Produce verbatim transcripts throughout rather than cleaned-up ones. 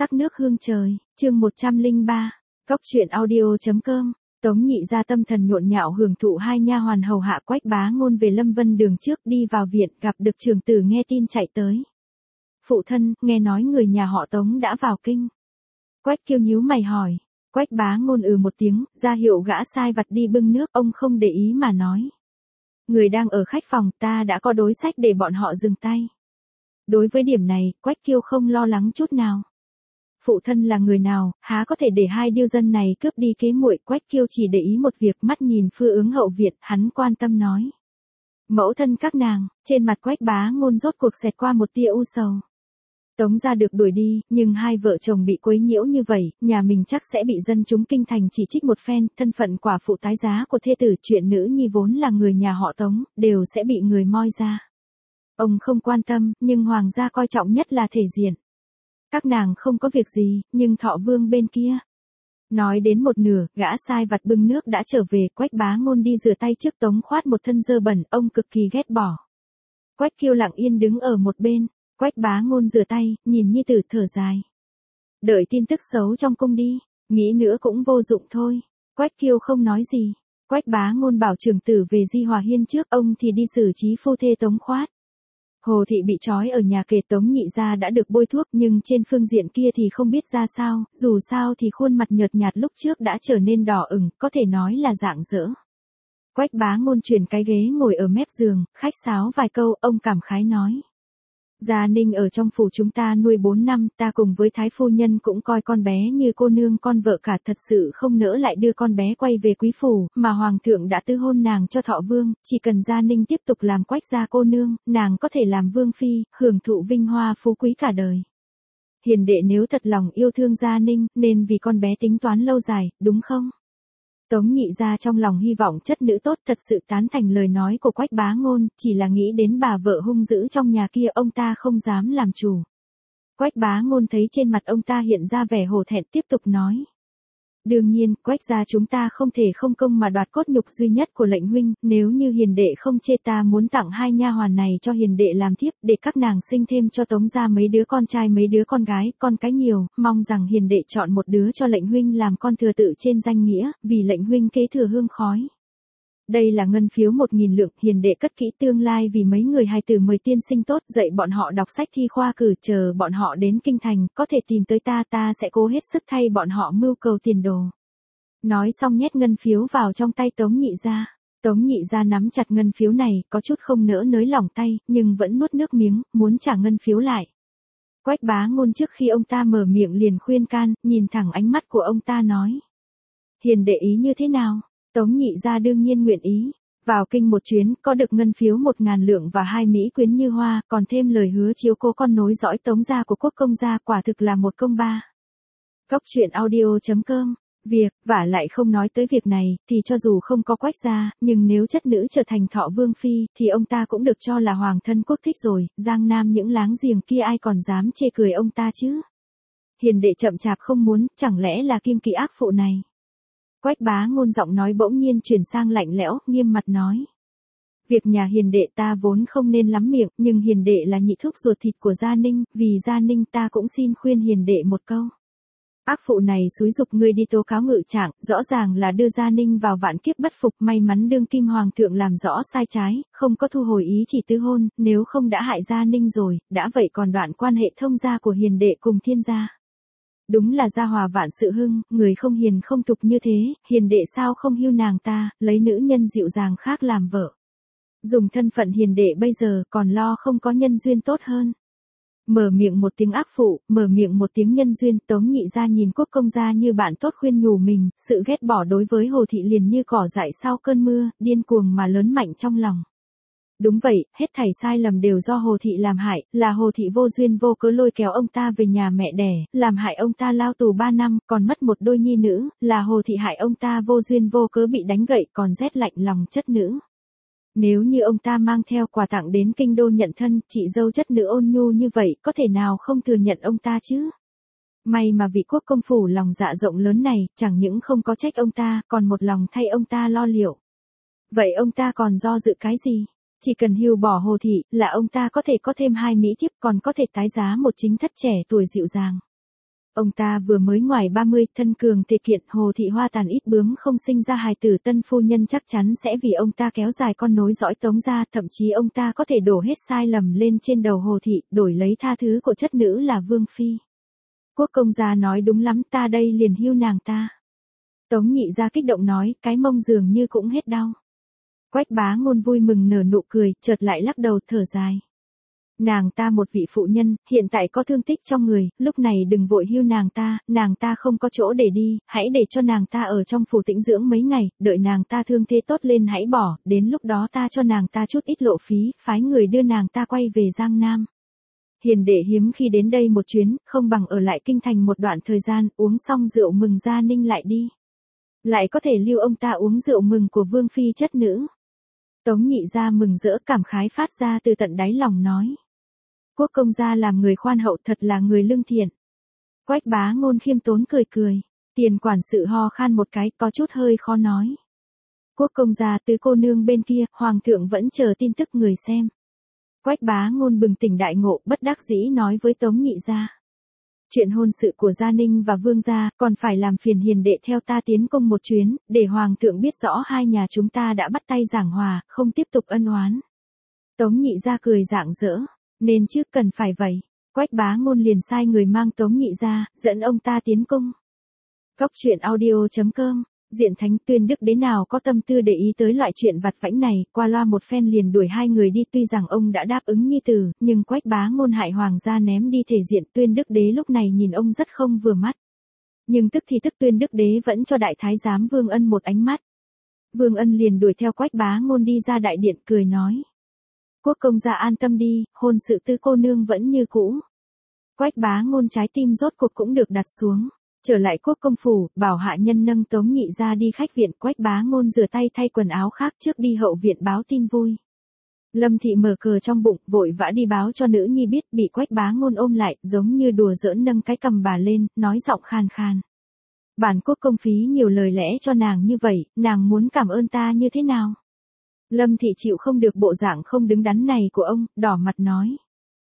Sắc nước hương trời, chương một trăm lẻ ba, cốc truyện audio chấm com. Tống Nhị gia tâm thần nhộn nhạo hưởng thụ hai nha hoàn hầu hạ Quách Bá Ngôn về Lâm Vân Đường trước, đi vào viện gặp được trưởng tử nghe tin chạy tới. Phụ thân, nghe nói người nhà họ Tống đã vào kinh. Quách Kiêu nhíu mày hỏi. Quách Bá Ngôn ừ một tiếng, ra hiệu gã sai vặt đi bưng nước, ông không để ý mà nói. Người đang ở khách phòng, ta đã có đối sách để bọn họ dừng tay. Đối với điểm này, Quách Kiêu không lo lắng chút nào. Phụ thân là người nào, há có thể để hai điêu dân này cướp đi kế muội. Quách Kiêu chỉ để ý một việc, mắt nhìn Phương Ứng hậu viện, hắn quan tâm nói. Mẫu thân các nàng, trên mặt Quách Bá Ngôn rốt cuộc xẹt qua một tia u sầu. Tống gia được đuổi đi, nhưng hai vợ chồng bị quấy nhiễu như vậy, nhà mình chắc sẽ bị dân chúng kinh thành chỉ trích một phen, thân phận quả phụ tái giá của thê tử, chuyện nữ nhi vốn là người nhà họ Tống, đều sẽ bị người moi ra. Ông không quan tâm, nhưng hoàng gia coi trọng nhất là thể diện. Các nàng không có việc gì, nhưng Thọ Vương bên kia. Nói đến một nửa, gã sai vặt bưng nước đã trở về. Quách Bá Ngôn đi rửa tay trước Tống khoát một thân dơ bẩn, ông cực kỳ ghét bỏ. Quách Kiêu lặng yên đứng ở một bên. Quách Bá Ngôn rửa tay, nhìn nhi tử thở dài. Đợi tin tức xấu trong cung đi, nghĩ nữa cũng vô dụng thôi. Quách Kiêu không nói gì. Quách Bá Ngôn bảo trưởng tử về Di Hòa Hiên trước, ông thì đi xử trí phu thê Tống khoát. Hồ thị bị trói ở nhà kề, Tống Nhị gia đã được bôi thuốc, nhưng trên phương diện kia thì không biết ra sao, dù sao thì khuôn mặt nhợt nhạt lúc trước đã trở nên đỏ ửng, có thể nói là rạng rỡ. Quách Bá Ngôn chuyển cái ghế ngồi ở mép giường, khách sáo vài câu, ông cảm khái nói. Gia Ninh ở trong phủ chúng ta nuôi bốn năm, ta cùng với Thái phu nhân cũng coi con bé như cô nương con vợ cả, thật sự không nỡ lại đưa con bé quay về quý phủ, mà hoàng thượng đã tư hôn nàng cho Thọ Vương, chỉ cần Gia Ninh tiếp tục làm Quách gia cô nương, nàng có thể làm vương phi, hưởng thụ vinh hoa phú quý cả đời. Hiền đệ nếu thật lòng yêu thương Gia Ninh, nên vì con bé tính toán lâu dài, đúng không? Tống Nhị gia trong lòng hy vọng chất nữ tốt, thật sự tán thành lời nói của Quách Bá Ngôn, chỉ là nghĩ đến bà vợ hung dữ trong nhà kia, ông ta không dám làm chủ. Quách Bá Ngôn thấy trên mặt ông ta hiện ra vẻ hổ thẹn, tiếp tục nói. Đương nhiên, Quách gia chúng ta không thể không công mà đoạt cốt nhục duy nhất của lệnh huynh, nếu như hiền đệ không chê, ta muốn tặng hai nha hoàn này cho hiền đệ làm thiếp, để các nàng sinh thêm cho Tống gia mấy đứa con trai mấy đứa con gái, con cái nhiều, mong rằng hiền đệ chọn một đứa cho lệnh huynh làm con thừa tự trên danh nghĩa, vì lệnh huynh kế thừa hương khói. Đây là ngân phiếu một nghìn lượng, hiền đệ cất kỹ tương lai vì mấy người hài tử mời tiên sinh tốt, dạy bọn họ đọc sách thi khoa cử, chờ bọn họ đến kinh thành, có thể tìm tới ta, ta sẽ cố hết sức thay bọn họ mưu cầu tiền đồ. Nói xong nhét ngân phiếu vào trong tay Tống Nhị gia. Tống Nhị gia nắm chặt ngân phiếu này, có chút không nỡ nới lỏng tay, nhưng vẫn nuốt nước miếng, muốn trả ngân phiếu lại. Quách Bá Ngôn trước khi ông ta mở miệng liền khuyên can, nhìn thẳng ánh mắt của ông ta nói. Hiền đệ ý như thế nào? Tống Nhị gia đương nhiên nguyện ý. Vào kinh một chuyến, có được ngân phiếu một ngàn lượng và hai mỹ quyến như hoa, còn thêm lời hứa chiếu cố con nối dõi Tống gia của Quốc công gia, quả thực là một công ba. Cốc truyện audio chấm com. Việc, vả lại không nói tới việc này, thì cho dù không có Quách gia, nhưng nếu chất nữ trở thành Thọ Vương phi, thì ông ta cũng được cho là hoàng thân quốc thích rồi, Giang Nam những láng giềng kia ai còn dám chê cười ông ta chứ. Hiền đệ chậm chạp không muốn, chẳng lẽ là kiêng kỵ ác phụ này. Quách Bá Ngôn giọng nói bỗng nhiên chuyển sang lạnh lẽo, nghiêm mặt nói. Việc nhà hiền đệ ta vốn không nên lắm miệng, nhưng hiền đệ là nhị thúc ruột thịt của Gia Ninh, vì Gia Ninh ta cũng xin khuyên hiền đệ một câu. Ác phụ này xúi giục ngươi đi tố cáo ngự trạng, rõ ràng là đưa Gia Ninh vào vạn kiếp bất phục, may mắn đương kim hoàng thượng làm rõ sai trái, không có thu hồi ý chỉ tứ hôn, nếu không đã hại Gia Ninh rồi, đã vậy còn đoạn quan hệ thông gia của hiền đệ cùng thiên gia. Đúng là gia hòa vạn sự hưng, người không hiền không tục như thế, hiền đệ sao không hiu nàng ta, lấy nữ nhân dịu dàng khác làm vợ. Dùng thân phận hiền đệ bây giờ còn lo không có nhân duyên tốt hơn. Mở miệng một tiếng ác phụ, mở miệng một tiếng nhân duyên, Tống Nhị gia nhìn Quốc công gia như bạn tốt khuyên nhủ mình, sự ghét bỏ đối với Hồ thị liền như cỏ dại sau cơn mưa, điên cuồng mà lớn mạnh trong lòng. Đúng vậy, hết thảy sai lầm đều do Hồ thị làm hại, là Hồ thị vô duyên vô cớ lôi kéo ông ta về nhà mẹ đẻ, làm hại ông ta lao tù ba năm, còn mất một đôi nhi nữ, là Hồ thị hại ông ta vô duyên vô cớ bị đánh gậy, còn rét lạnh lòng chất nữ. Nếu như ông ta mang theo quà tặng đến kinh đô nhận thân, chị dâu chất nữ ôn nhu như vậy, có thể nào không thừa nhận ông ta chứ? May mà vị quốc công phủ lòng dạ rộng lớn này, chẳng những không có trách ông ta, còn một lòng thay ông ta lo liệu. Vậy ông ta còn do dự cái gì? Chỉ cần hưu bỏ Hồ thị, là ông ta có thể có thêm hai mỹ thiếp, còn có thể tái giá một chính thất trẻ tuổi dịu dàng. Ông ta vừa mới ngoài ba mươi, thân cường thể kiện, Hồ Thị Hoa tàn ít bướm không sinh ra hài tử, tân phu nhân chắc chắn sẽ vì ông ta kéo dài con nối dõi Tống gia, thậm chí ông ta có thể đổ hết sai lầm lên trên đầu Hồ Thị, đổi lấy tha thứ của chất nữ là Vương Phi. Quốc công gia nói đúng lắm, ta đây liền hưu nàng ta. Tống Nhị Gia kích động nói, cái mông dường như cũng hết đau. Quách Bá Ngôn vui mừng nở nụ cười, chợt lại lắc đầu thở dài. Nàng ta một vị phụ nhân, hiện tại có thương tích trong người, lúc này đừng vội hưu nàng ta, nàng ta không có chỗ để đi, hãy để cho nàng ta ở trong phủ tĩnh dưỡng mấy ngày, đợi nàng ta thương thế tốt lên hãy bỏ, đến lúc đó ta cho nàng ta chút ít lộ phí, phái người đưa nàng ta quay về Giang Nam. Hiền đệ hiếm khi đến đây một chuyến, không bằng ở lại kinh thành một đoạn thời gian, uống xong rượu mừng Gia Ninh lại đi. Lại có thể lưu ông ta uống rượu mừng của Vương Phi chất nữ. Tống Nhị Gia mừng rỡ cảm khái phát ra từ tận đáy lòng nói. Quốc công gia làm người khoan hậu, thật là người lương thiện. Quách Bá Ngôn khiêm tốn cười cười. Tiền quản sự ho khan một cái, có chút hơi khó nói. Quốc công gia, tứ cô nương bên kia, hoàng thượng vẫn chờ tin tức người xem. Quách Bá Ngôn bừng tỉnh đại ngộ, bất đắc dĩ nói với Tống Nhị Gia. Chuyện hôn sự của Gia Ninh và Vương gia, còn phải làm phiền hiền đệ theo ta tiến công một chuyến, để hoàng thượng biết rõ hai nhà chúng ta đã bắt tay giảng hòa, không tiếp tục ân oán. Tống Nhị Gia cười rạng rỡ. Nên trước cần phải vậy. Quách Bá Ngôn liền sai người mang Tống Nhị Gia, dẫn ông ta tiến cung. Cóc truyện audio chấm com, Diện Thánh Tuyên Đức đến nào có tâm tư để ý tới loại chuyện vặt vãnh này, qua loa một phen liền đuổi hai người đi, tuy rằng ông đã đáp ứng nhi tử, nhưng Quách Bá Ngôn hại hoàng gia ném đi thể diện, Tuyên Đức Đế lúc này nhìn ông rất không vừa mắt. Nhưng tức thì tức Tuyên Đức Đế vẫn cho đại thái giám Vương Ân một ánh mắt. Vương Ân liền đuổi theo Quách Bá Ngôn đi ra đại điện cười nói. Quốc công gia an tâm đi, hôn sự tứ cô nương vẫn như cũ. Quách Bá Ngôn trái tim rốt cuộc cũng được đặt xuống. Trở lại quốc công phủ, bảo hạ nhân nâng Tống Nhị Gia đi khách viện. Quách Bá Ngôn rửa tay thay quần áo khác trước đi hậu viện báo tin vui. Lâm Thị mở cờ trong bụng, vội vã đi báo cho nữ nhi biết, bị Quách Bá Ngôn ôm lại, giống như đùa giỡn nâng cái cầm bà lên, nói giọng khan khan. Bản quốc công phí nhiều lời lẽ cho nàng như vậy, nàng muốn cảm ơn ta như thế nào? Lâm Thị chịu không được bộ dạng không đứng đắn này của ông, đỏ mặt nói.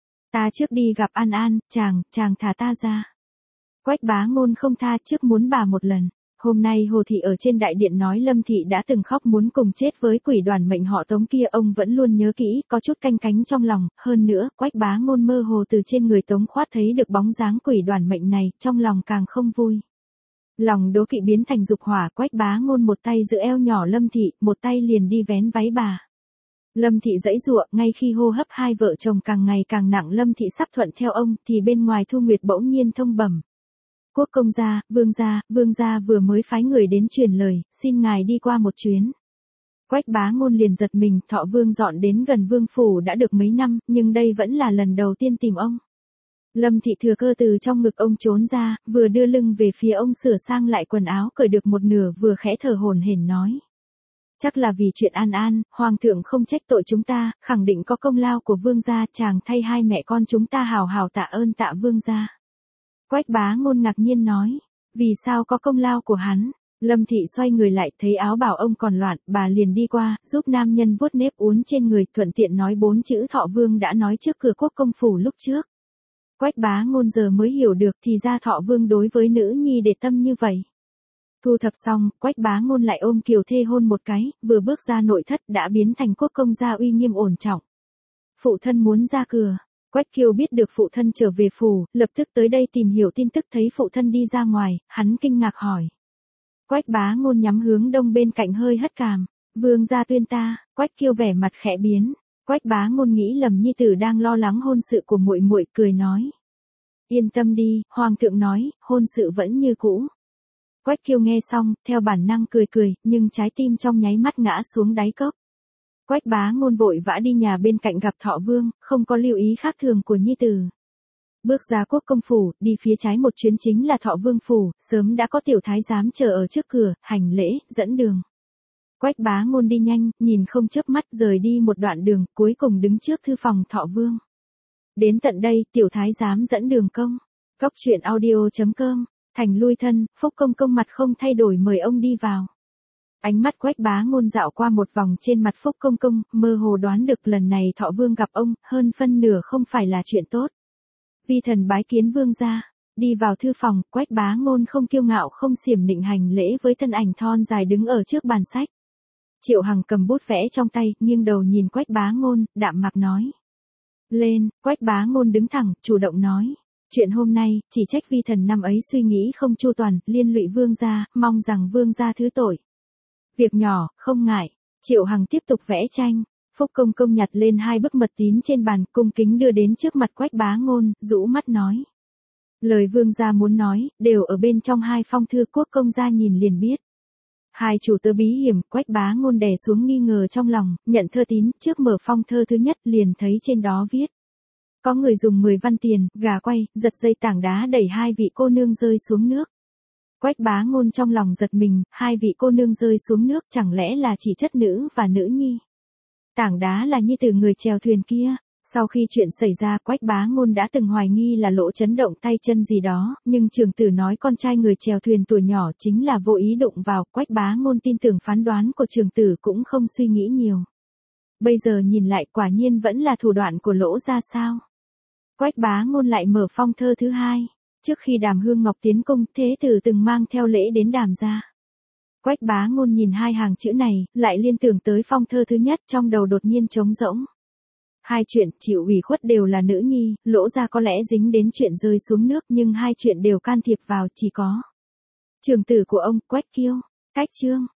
Ta trước đi gặp An An, chàng, chàng thả ta ra. Quách Bá Ngôn không tha, trước muốn bà một lần. Hôm nay Hồ Thị ở trên đại điện nói Lâm Thị đã từng khóc muốn cùng chết với quỷ đoàn mệnh họ Tống kia, ông vẫn luôn nhớ kỹ, có chút canh cánh trong lòng. Hơn nữa, Quách Bá Ngôn mơ hồ từ trên người Tống Khoát thấy được bóng dáng quỷ đoàn mệnh này, trong lòng càng không vui. Lòng đố kỵ biến thành dục hỏa, Quách Bá Ngôn một tay giữ eo nhỏ Lâm Thị, một tay liền đi vén váy bà. Lâm Thị giãy giụa, ngay khi hô hấp hai vợ chồng càng ngày càng nặng, Lâm Thị sắp thuận theo ông, thì bên ngoài Thu Nguyệt bỗng nhiên thông bẩm. Quốc công gia, Vương gia, Vương gia vừa mới phái người đến truyền lời, xin ngài đi qua một chuyến. Quách Bá Ngôn liền giật mình, Thọ Vương dọn đến gần Vương phủ đã được mấy năm, nhưng đây vẫn là lần đầu tiên tìm ông. Lâm Thị thừa cơ từ trong ngực ông trốn ra, vừa đưa lưng về phía ông sửa sang lại quần áo cởi được một nửa, vừa khẽ thở hổn hển nói. Chắc là vì chuyện An An, Hoàng thượng không trách tội chúng ta, khẳng định có công lao của Vương gia, chàng thay hai mẹ con chúng ta hào hào tạ ơn tạ Vương gia. Quách Bá Ngôn ngạc nhiên nói, vì sao có công lao của hắn? Lâm Thị xoay người lại, thấy áo bảo ông còn loạn, bà liền đi qua, giúp nam nhân vuốt nếp uốn trên người, thuận tiện nói bốn chữ Thọ Vương đã nói trước cửa quốc công phủ lúc trước. Quách Bá Ngôn giờ mới hiểu được, thì ra Thọ Vương đối với nữ nhi để tâm như vậy. Thu thập xong, Quách Bá Ngôn lại ôm Kiều Thê hôn một cái, vừa bước ra nội thất đã biến thành quốc công gia uy nghiêm ổn trọng. Phụ thân muốn ra cửa. Quách Kiều biết được phụ thân trở về phủ, lập tức tới đây tìm hiểu tin tức, thấy phụ thân đi ra ngoài, hắn kinh ngạc hỏi. Quách Bá Ngôn nhắm hướng đông bên cạnh hơi hất cằm. Vương gia tuyên ta. Quách Kiều vẻ mặt khẽ biến. Quách Bá Ngôn nghĩ lầm nhi tử đang lo lắng hôn sự của muội muội, cười nói. Yên tâm đi, Hoàng thượng nói, hôn sự vẫn như cũ. Quách Kiều nghe xong, theo bản năng cười cười, nhưng trái tim trong nháy mắt ngã xuống đáy cốc. Quách Bá Ngôn vội vã đi nhà bên cạnh gặp Thọ Vương, không có lưu ý khác thường của nhi tử. Bước ra quốc công phủ, đi phía trái một chuyến chính là Thọ Vương phủ, sớm đã có tiểu thái giám chờ ở trước cửa, hành lễ, dẫn đường. Quách Bá Ngôn đi nhanh, nhìn không chớp mắt, rời đi một đoạn đường, cuối cùng đứng trước thư phòng Thọ Vương. Đến tận đây, tiểu thái giám dẫn đường công. Cóc truyện audio chấm com, thành lui thân, Phúc công công mặt không thay đổi mời ông đi vào. Ánh mắt Quách Bá Ngôn dạo qua một vòng trên mặt Phúc công công, mơ hồ đoán được lần này Thọ Vương gặp ông, hơn phân nửa không phải là chuyện tốt. Vi thần bái kiến vương gia. đi vào thư phòng, Quách Bá Ngôn không kiêu ngạo không xiểm nịnh hành lễ với thân ảnh thon dài đứng ở trước bàn sách. Triệu Hằng cầm bút vẽ trong tay, nghiêng đầu nhìn Quách Bá Ngôn, đạm mạc nói. Lên, Quách Bá Ngôn đứng thẳng, chủ động nói. Chuyện hôm nay, chỉ trách vi thần năm ấy suy nghĩ không chu toàn, liên lụy vương gia, mong rằng vương gia thứ tội. Việc nhỏ, không ngại. Triệu Hằng tiếp tục vẽ tranh. Phúc Công Công nhặt lên hai bức mật tín trên bàn, cung kính đưa đến trước mặt Quách Bá Ngôn, rũ mắt nói. Lời vương gia muốn nói, đều ở bên trong hai phong thư, Quốc công gia nhìn liền biết. Hai chủ tớ bí hiểm, Quách Bá Ngôn đè xuống nghi ngờ trong lòng, nhận thơ tín, trước mở phong thơ thứ nhất liền thấy trên đó viết. Có người dùng mười văn tiền, gà quay, giật dây tảng đá đẩy hai vị cô nương rơi xuống nước. Quách Bá Ngôn trong lòng giật mình, hai vị cô nương rơi xuống nước chẳng lẽ là chỉ chất nữ và nữ nhi. Tảng đá là nhi tử người chèo thuyền kia. Sau khi chuyện xảy ra, Quách Bá Ngôn đã từng hoài nghi là Lỗ chấn động tay chân gì đó, nhưng trưởng tử nói con trai người chèo thuyền tuổi nhỏ chính là vô ý đụng vào, Quách Bá Ngôn tin tưởng phán đoán của trưởng tử cũng không suy nghĩ nhiều. Bây giờ nhìn lại quả nhiên vẫn là thủ đoạn của Lỗ ra sao. Quách Bá Ngôn lại mở phong thơ thứ hai. Trước khi Đàm Hương Ngọc tiến cung, thế tử từng mang theo lễ đến Đàm gia. Quách Bá Ngôn nhìn hai hàng chữ này, lại liên tưởng tới phong thơ thứ nhất, trong đầu đột nhiên trống rỗng. Hai chuyện chịu ủy khuất đều là nữ nhi, Lỗ ra có lẽ dính đến chuyện rơi xuống nước, nhưng hai chuyện đều can thiệp vào chỉ có trưởng tử của ông, Quách Kiêu. Cách chương.